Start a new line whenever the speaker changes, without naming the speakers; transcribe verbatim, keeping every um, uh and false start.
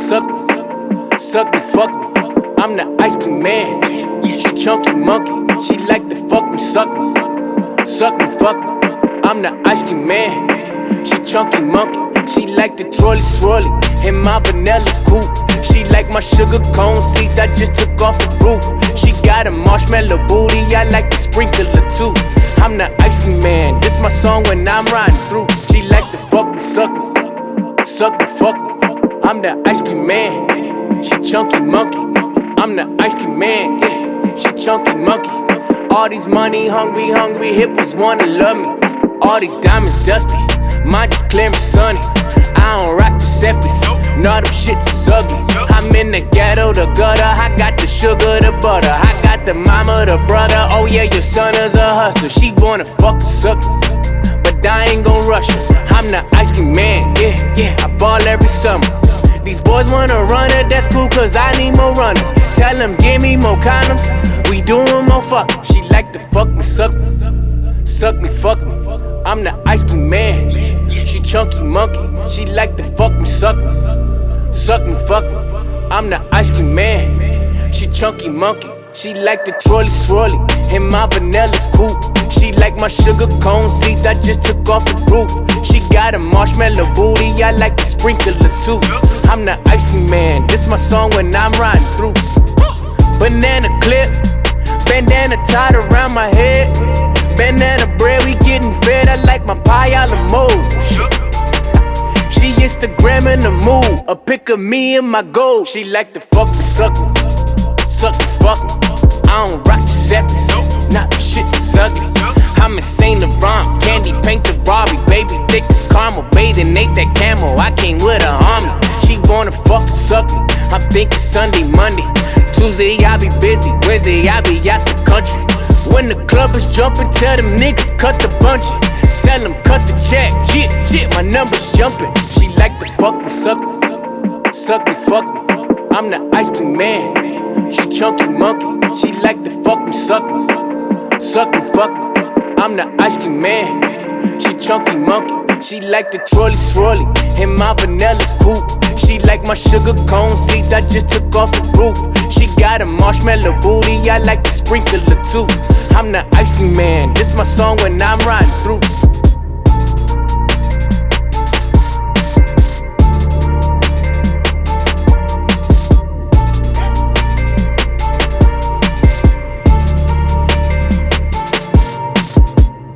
suck me, suck me, fuck me. I'm the ice cream man. She chunky monkey. She like to fuck me, suck me, suck me, fuck me. I'm the ice cream man. She chunky monkey. She like the trolley swirly in my vanilla coupe. She like my sugar cone seeds. I just took off the roof. She got a marshmallow booty. I like the sprinkler too. I'm the ice cream man. This my song when I'm riding through. She like to fuck me, suck me, suck me, fuck me. I'm the ice cream man. She chunky monkey. I'm the ice cream man. Yeah, she chunky monkey. All these money hungry, hungry hippos wanna love me. All these diamonds dusty. Mine just clear and sunny. I don't rock Giuseppe's. Nah, them shits is ugly. I'm in the ghetto, the gutter. I got the sugar, the butter. I got the mama, the brother. Oh yeah, your son is a hustler. She wanna fuck the suckers, but I ain't gon' rush her. I'm the ice cream man, yeah, yeah. I ball every summer. These boys wanna run it, that's cool, cause I need more runners. Tell them, give me more condoms. We doing more fucking. She like to fuck me, suck me, suck me, fuck me. I'm the ice cream man. She chunky monkey. She like to fuck me, suck me, suck me, fuck me. I'm the ice cream man. She chunky monkey. She like the trolley swirly in my vanilla coupe. She like my sugar cone seeds. I just took off the roof. She got a marshmallow booty. I like the sprinkler too. I'm the ice cream man. This my song when I'm riding through. Banana clip, bandana tied around my head. Banana bread, we getting fed. I like my pie a la mode. She Instagramming the mood. A pic of me and my gold. She like to fuck me, suck me, suck me, fuck me. I don't rock Giuseppe's. Nah, them shits is ugly. I'm insane to rhyme. Candy paint the Rari. Baby thick as caramel. Bathing ate that camel. I came with a army. She wanna fuck and suck me. I'm thinking Sunday, Monday. Tuesday I be busy. Wednesday I be out the country. When the club is jumping, tell them niggas cut the bungee. Tell them cut the check. Jit, jit, my number's jumping. She like to fuck me, suck me, suck me, fuck me. I'm the ice cream man. She chunky monkey. She like to fuck me, suck me, suck me, fuck me. I'm the ice cream man. She chunky monkey. She like the trolley swirly in my vanilla coupe. She like my sugar cone seeds. I just took off the roof. She got a marshmallow booty. I like the sprinkler too. I'm the ice cream man. This my song when I'm riding through.